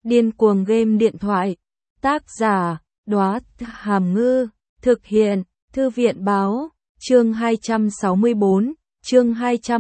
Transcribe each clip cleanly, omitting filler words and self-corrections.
Điên cuồng game điện thoại. Tác giả, Đóa Hàm Ngư. Thực hiện, Thư viện báo. Chương 264, chương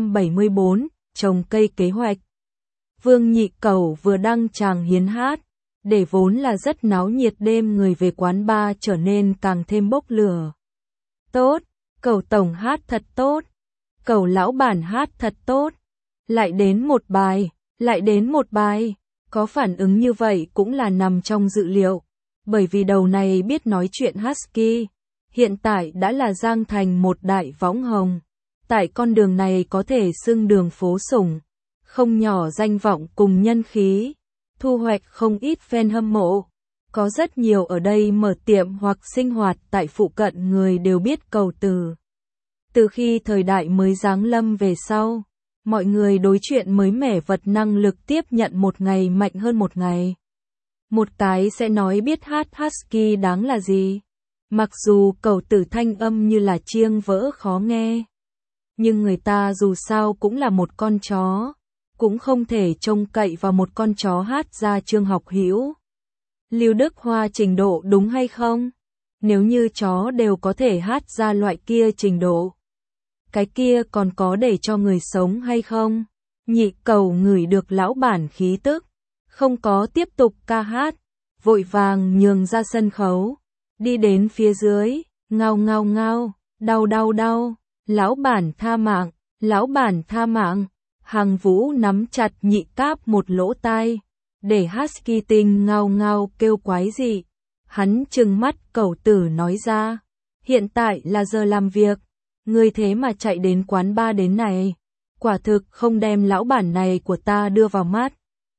274, trồng cây kế hoạch. Vương Nhị Cẩu vừa đăng tràng hiến hát, để vốn là rất náo nhiệt đêm người về quán bar trở nên càng thêm bốc lửa. Tốt, Cẩu tổng hát thật tốt. Cẩu lão bản hát thật tốt. Lại đến một bài, lại đến một bài. Có phản ứng như vậy cũng là nằm trong dự liệu, bởi vì đầu này biết nói chuyện husky, hiện tại đã là giang thành một đại võng hồng. Tại con đường này có thể xưng đường phố sủng, không nhỏ danh vọng cùng nhân khí, thu hoạch không ít fan hâm mộ. Có rất nhiều ở đây mở tiệm hoặc sinh hoạt tại phụ cận người đều biết Cẩu Tử. Từ khi thời đại mới giáng lâm về sau, mọi người đối chuyện mới mẻ vật năng lực tiếp nhận một ngày mạnh hơn một ngày. Một cái sẽ nói biết hát husky đáng là gì. Mặc dù Cẩu Tử thanh âm như là chiêng vỡ khó nghe, nhưng người ta dù sao cũng là một con chó, cũng không thể trông cậy vào một con chó hát ra Trương Học Hữu, Lưu Đức Hoa trình độ đúng hay không? Nếu như chó đều có thể hát ra loại kia trình độ, cái kia còn có để cho người sống hay không? Nhị Cẩu ngửi được lão bản khí tức, không có tiếp tục ca hát, vội vàng nhường ra sân khấu, đi đến phía dưới, ngao ngao ngao, đau đau đau, lão bản tha mạng, lão bản tha mạng. Hằng Vũ nắm chặt Nhị Cáp một lỗ tai, để husky tinh ngao ngao kêu quái dị. Hắn trừng mắt Cẩu Tử nói ra, hiện tại là giờ làm việc, ngươi thế mà chạy đến quán bar đến này, quả thực không đem lão bản này của ta đưa vào mắt.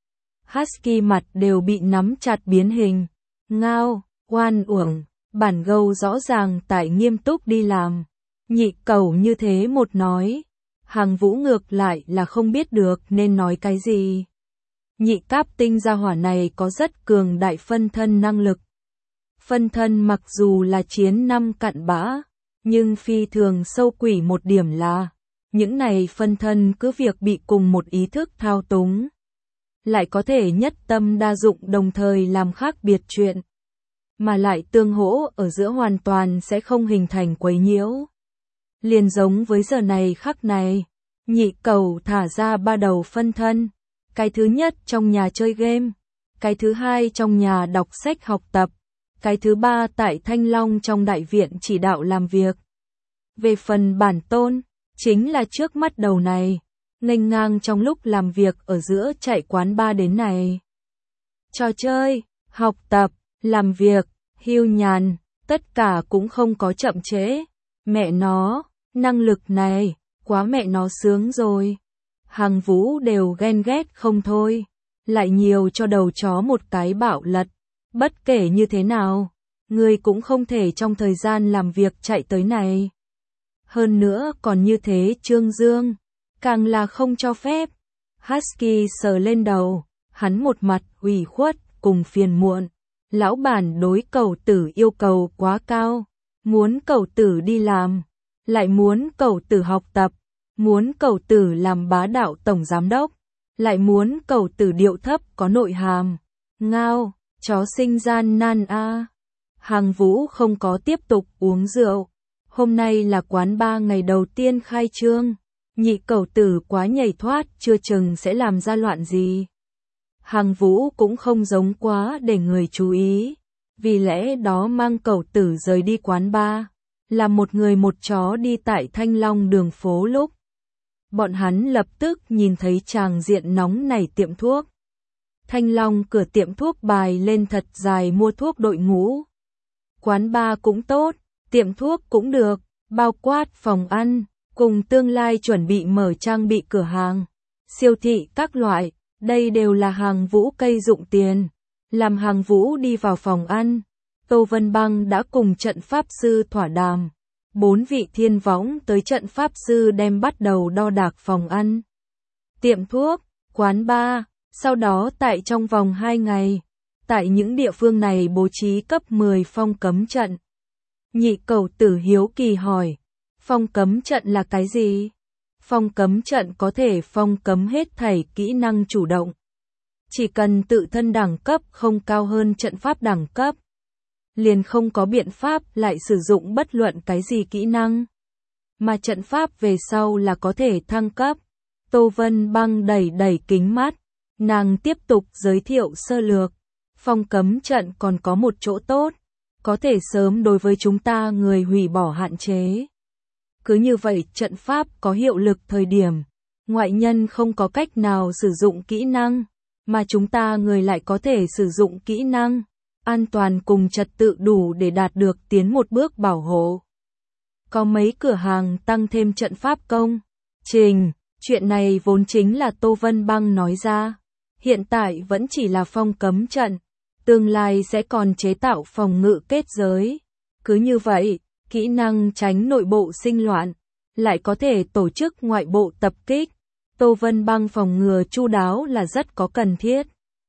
Husky mặt đều bị nắm chặt biến hình, ngao, oan uổng, bản gâu rõ ràng tại nghiêm túc đi làm. Nhị Cẩu như thế một nói, Hằng Vũ ngược lại là không biết được nên nói cái gì. Nhị Cáp tinh gia hỏa này có rất cường đại phân thân năng lực. Phân thân mặc dù là chiến năm cặn bã, nhưng phi thường sâu quỷ một điểm là, những này phân thân cứ việc bị cùng một ý thức thao túng, lại có thể nhất tâm đa dụng đồng thời làm khác biệt chuyện, mà lại tương hỗ ở giữa hoàn toàn sẽ không hình thành quấy nhiễu. Liền giống với giờ này khắc này, Nhị Cẩu thả ra 3 đầu phân thân, cái thứ nhất trong nhà chơi game, cái thứ hai trong nhà đọc sách học tập, cái thứ ba tại Thanh Long trong đại viện chỉ đạo làm việc. Về phần bản tôn, chính là trước mắt đầu này, nghênh ngang trong lúc làm việc ở giữa chạy quán bar đến này. Trò chơi, học tập, làm việc, hưu nhàn, tất cả cũng không có chậm trễ. Mẹ nó, năng lực này, quá mẹ nó sướng rồi. Hằng Vũ đều ghen ghét không thôi, lại nhiều cho đầu chó một cái bạo lật. Bất kể như thế nào, người cũng không thể trong thời gian làm việc chạy tới này. Hơn nữa còn như thế Trương Dương, càng là không cho phép. Husky sờ lên đầu, hắn một mặt ủy khuất cùng phiền muộn. Lão bản đối Cẩu Tử yêu cầu quá cao, muốn Cẩu Tử đi làm, lại muốn Cẩu Tử học tập, muốn Cẩu Tử làm bá đạo tổng giám đốc, lại muốn Cẩu Tử điệu thấp có nội hàm. Ngao, chó sinh gian nan a. Hằng Vũ không có tiếp tục uống rượu. Hôm nay là quán bar ngày đầu tiên khai trương, Nhị Cẩu Tử quá nhảy thoát chưa chừng sẽ làm ra loạn gì. Hằng Vũ cũng không giống quá để người chú ý, vì lẽ đó mang Cẩu Tử rời đi quán bar, là một người một chó đi tại Thanh Long đường phố lúc. Bọn hắn lập tức nhìn thấy tràng diện nóng nảy tiệm thuốc. Thanh Long cửa tiệm thuốc bài lên thật dài mua thuốc đội ngũ. Quán bar cũng tốt, tiệm thuốc cũng được, bao quát phòng ăn, cùng tương lai chuẩn bị mở trang bị cửa hàng, siêu thị các loại, đây đều là Hằng Vũ cây dụng tiền. Làm Hằng Vũ đi vào phòng ăn, Tô Vân Băng đã cùng trận pháp sư thỏa đàm. 4 vị thiên võng tới trận pháp sư đem bắt đầu đo đạc phòng ăn, tiệm thuốc, quán bar, sau đó tại trong vòng 2 ngày, tại những địa phương này bố trí cấp 10 phong cấm trận. Nhị Cẩu Tử hiếu kỳ hỏi, phong cấm trận là cái gì? Phong cấm trận có thể phong cấm hết thảy kỹ năng chủ động. Chỉ cần tự thân đẳng cấp không cao hơn trận pháp đẳng cấp, liền không có biện pháp lại sử dụng bất luận cái gì kỹ năng. Mà trận pháp về sau là có thể thăng cấp. Tô Vân Băng đẩy đẩy kính mắt, nàng tiếp tục giới thiệu sơ lược. Phong cấm trận còn có một chỗ tốt, có thể sớm đối với chúng ta người hủy bỏ hạn chế. Cứ như vậy trận pháp có hiệu lực thời điểm, ngoại nhân không có cách nào sử dụng kỹ năng, mà chúng ta người lại có thể sử dụng kỹ năng. An toàn cùng trật tự đủ để đạt được tiến một bước bảo hộ. Có mấy cửa hàng tăng thêm trận pháp công trình, chuyện này vốn chính là Tô Vân Băng nói ra. Hiện tại vẫn chỉ là phong cấm trận, tương lai sẽ còn chế tạo phòng ngự kết giới. Cứ như vậy, kỹ năng tránh nội bộ sinh loạn, lại có thể tổ chức ngoại bộ tập kích. Tô Vân Băng phòng ngừa chu đáo là rất có cần thiết.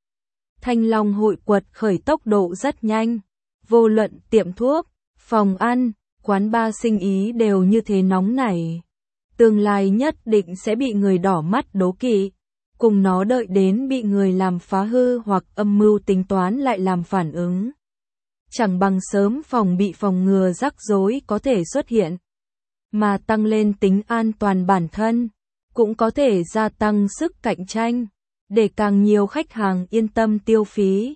Thanh Long hội quật khởi tốc độ rất nhanh, vô luận tiệm thuốc, phòng ăn, quán bar sinh ý đều như thế nóng nảy. Tương lai nhất định sẽ bị người đỏ mắt đố kỵ, cùng nó đợi đến bị người làm phá hư hoặc âm mưu tính toán lại làm phản ứng. Chẳng bằng sớm phòng bị phòng ngừa rắc rối có thể xuất hiện, mà tăng lên tính an toàn bản thân, cũng có thể gia tăng sức cạnh tranh, để càng nhiều khách hàng yên tâm tiêu phí.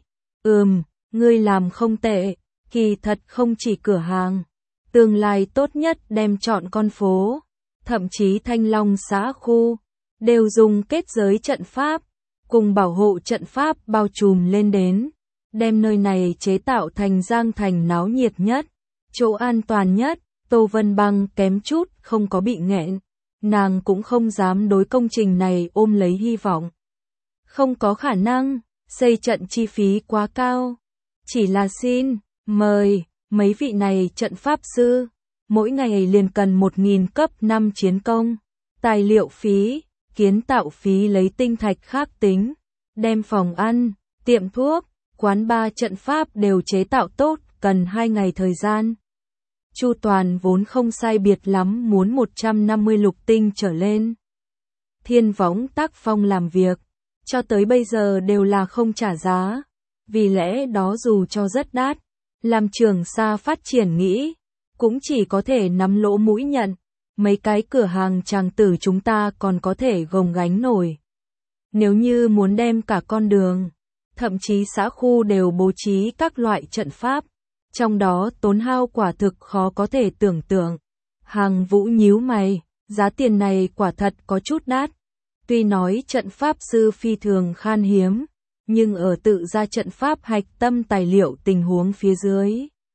Ngươi làm không tệ, kỳ thật không chỉ cửa hàng, tương lai tốt nhất đem chọn con phố, thậm chí Thanh Long xã khu, đều dùng kết giới trận pháp, cùng bảo hộ trận pháp bao trùm lên đến, đem nơi này chế tạo thành Giang Thành náo nhiệt nhất, chỗ an toàn nhất. Tô Vân Băng kém chút không có bị nghẹn, nàng cũng không dám đối công trình này ôm lấy hy vọng. Không có khả năng, xây trận chi phí quá cao. Chỉ là xin, mời, mấy vị này trận pháp sư, mỗi ngày liền cần 1.000 cấp 5 chiến công, tài liệu phí, kiến tạo phí lấy tinh thạch khác tính, đem phòng ăn, tiệm thuốc, quán bar trận pháp đều chế tạo tốt, cần 2 ngày thời gian. Chu toàn vốn không sai biệt lắm muốn 150 lục tinh trở lên. Thiên Võng tác phong làm việc, cho tới bây giờ đều là không trả giá, vì lẽ đó dù cho rất đắt, làm Trường Sa phát triển nghĩ, cũng chỉ có thể nắm lỗ mũi nhận, mấy cái cửa hàng chàng tử chúng ta còn có thể gồng gánh nổi. Nếu như muốn đem cả con đường, thậm chí xã khu đều bố trí các loại trận pháp, trong đó tốn hao quả thực khó có thể tưởng tượng. Hàng Vũ nhíu mày, giá tiền này quả thật có chút đắt. Tuy nói trận pháp sư phi thường khan hiếm, nhưng ở tự ra trận pháp hạch tâm tài liệu tình huống phía dưới.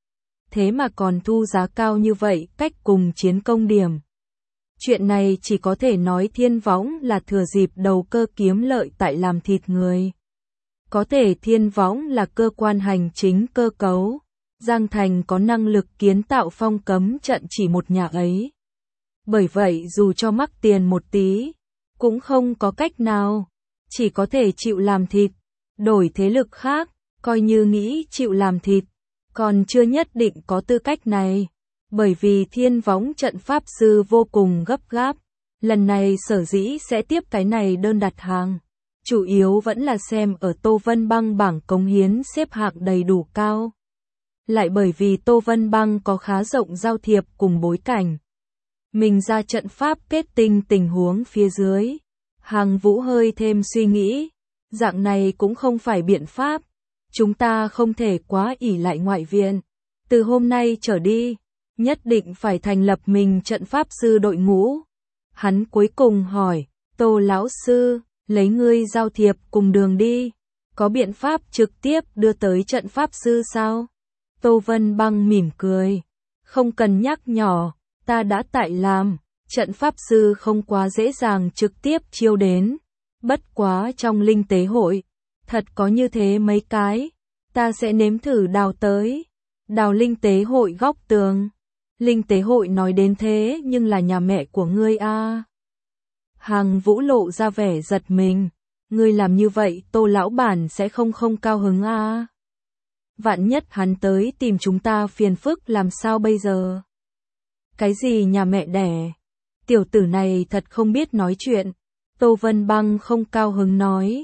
Thế mà còn thu giá cao như vậy cách cùng chiến công điểm. Chuyện này chỉ có thể nói Thiên Võng là thừa dịp đầu cơ kiếm lợi tại làm thịt người. Có thể Thiên Võng là cơ quan hành chính cơ cấu. Giang Thành có năng lực kiến tạo phong cấm trận chỉ một nhà ấy. Bởi vậy dù cho mắc tiền một tí, cũng không có cách nào, chỉ có thể chịu làm thịt, đổi thế lực khác, coi như nghĩ chịu làm thịt, còn chưa nhất định có tư cách này, bởi vì Thiên Võng trận pháp sư vô cùng gấp gáp, lần này sở dĩ sẽ tiếp cái này đơn đặt hàng, chủ yếu vẫn là xem ở Tô Vân Băng bảng cống hiến xếp hạng đầy đủ cao. Lại bởi vì Tô Vân Băng có khá rộng giao thiệp cùng bối cảnh. Mình ra trận pháp kết tinh tình huống phía dưới. Hàng Vũ hơi thêm suy nghĩ. Dạng này cũng không phải biện pháp. Chúng ta không thể quá ỷ lại ngoại viện. Từ hôm nay trở đi, nhất định phải thành lập mình trận pháp sư đội ngũ. Hắn cuối cùng hỏi, Tô lão sư, lấy ngươi giao thiệp cùng đường đi. Có biện pháp trực tiếp đưa tới trận pháp sư sao? Tô Vân Băng mỉm cười. Không cần nhắc nhỏ, ta đã tại làm, trận pháp sư không quá dễ dàng trực tiếp chiêu đến. Bất quá trong linh tế hội, thật có như thế mấy cái, ta sẽ nếm thử đào tới. Đào linh tế hội góc tường. Linh tế hội nói đến thế nhưng là nhà mẹ của ngươi a. Hàng Vũ lộ ra vẻ giật mình. Ngươi làm như vậy Tô lão bản sẽ không cao hứng a. Vạn nhất hắn tới tìm chúng ta phiền phức làm sao bây giờ? Cái gì nhà mẹ đẻ? Tiểu tử này thật không biết nói chuyện. Tô Vân Băng không cao hứng nói.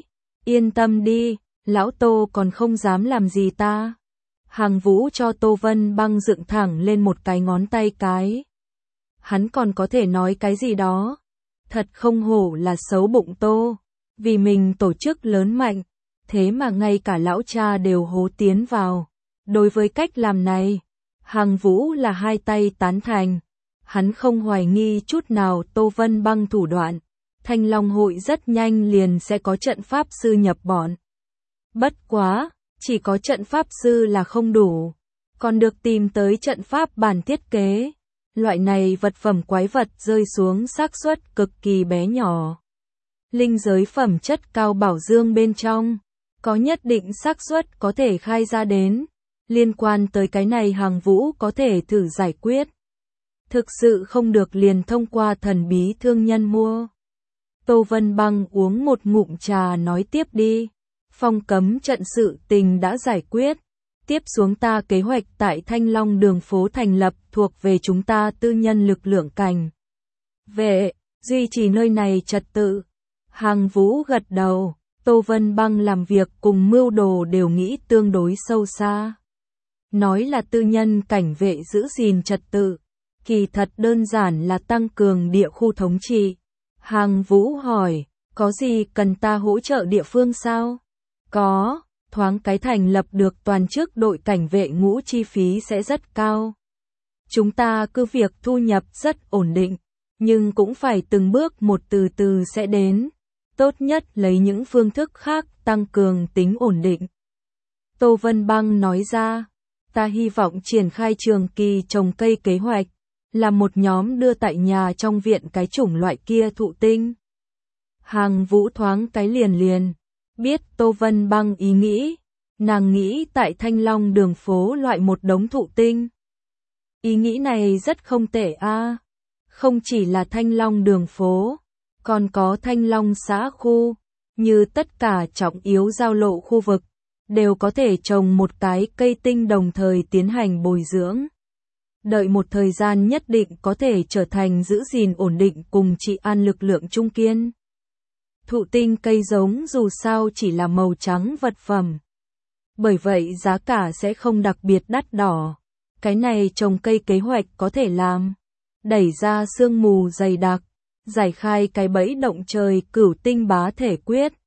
Yên tâm đi, lão Tô còn không dám làm gì ta. Hàng Vũ cho Tô Vân Băng dựng thẳng lên một cái ngón tay cái. Hắn còn có thể nói cái gì đó. Thật không hổ là xấu bụng Tô. Vì mình tổ chức lớn mạnh, thế mà ngay cả lão cha đều hố tiến vào. Đối với cách làm này, Hàng Vũ là hai tay tán thành. Hắn không hoài nghi chút nào Tô Vân Băng thủ đoạn. Thanh Long hội rất nhanh liền sẽ có trận pháp sư nhập bọn. Bất quá, chỉ có trận pháp sư là không đủ. Còn được tìm tới trận pháp bản thiết kế. Loại này vật phẩm quái vật rơi xuống xác suất cực kỳ bé nhỏ. Linh giới phẩm chất cao bảo dương bên trong, có nhất định xác suất có thể khai ra đến. Liên quan tới cái này Hàng Vũ có thể thử giải quyết. Thực sự không được liền thông qua thần bí thương nhân mua. Tô Vân Băng uống một ngụm trà nói tiếp đi. Phong cấm trận sự tình đã giải quyết. Tiếp xuống ta kế hoạch tại Thanh Long đường phố thành lập thuộc về chúng ta tư nhân lực lượng cảnh vệ, duy trì nơi này trật tự. Hàng Vũ gật đầu, Tô Vân Băng làm việc cùng mưu đồ đều nghĩ tương đối sâu xa. Nói là tư nhân cảnh vệ giữ gìn trật tự, kỳ thật đơn giản là tăng cường địa khu thống trị. Hàng Vũ hỏi, có gì cần ta hỗ trợ địa phương sao? Có, thoáng cái thành lập được toàn chức đội cảnh vệ ngũ chi phí sẽ rất cao. Chúng ta cứ việc thu nhập rất ổn định, nhưng cũng phải từng bước một từ từ sẽ đến. Tốt nhất lấy những phương thức khác tăng cường tính ổn định. Tô Vân Băng nói ra, ta hy vọng triển khai trường kỳ trồng cây kế hoạch, là một nhóm đưa tại nhà trong viện cái chủng loại kia thụ tinh. Hàng Vũ thoáng cái liền biết Tô Vân Băng ý nghĩ, nàng nghĩ tại Thanh Long đường phố loại một đống thụ tinh. Ý nghĩ này rất không tệ a. Không chỉ là Thanh Long đường phố, còn có Thanh Long xã khu, như tất cả trọng yếu giao lộ khu vực, đều có thể trồng một cái cây tinh đồng thời tiến hành bồi dưỡng. Đợi một thời gian nhất định có thể trở thành giữ gìn ổn định cùng trị an lực lượng trung kiên. Thụ tinh cây giống dù sao chỉ là màu trắng vật phẩm. Bởi vậy giá cả sẽ không đặc biệt đắt đỏ. Cái này trồng cây kế hoạch có thể làm. Đẩy ra sương mù dày đặc. Giải khai cái bẫy động trời cửu tinh bá thể quyết.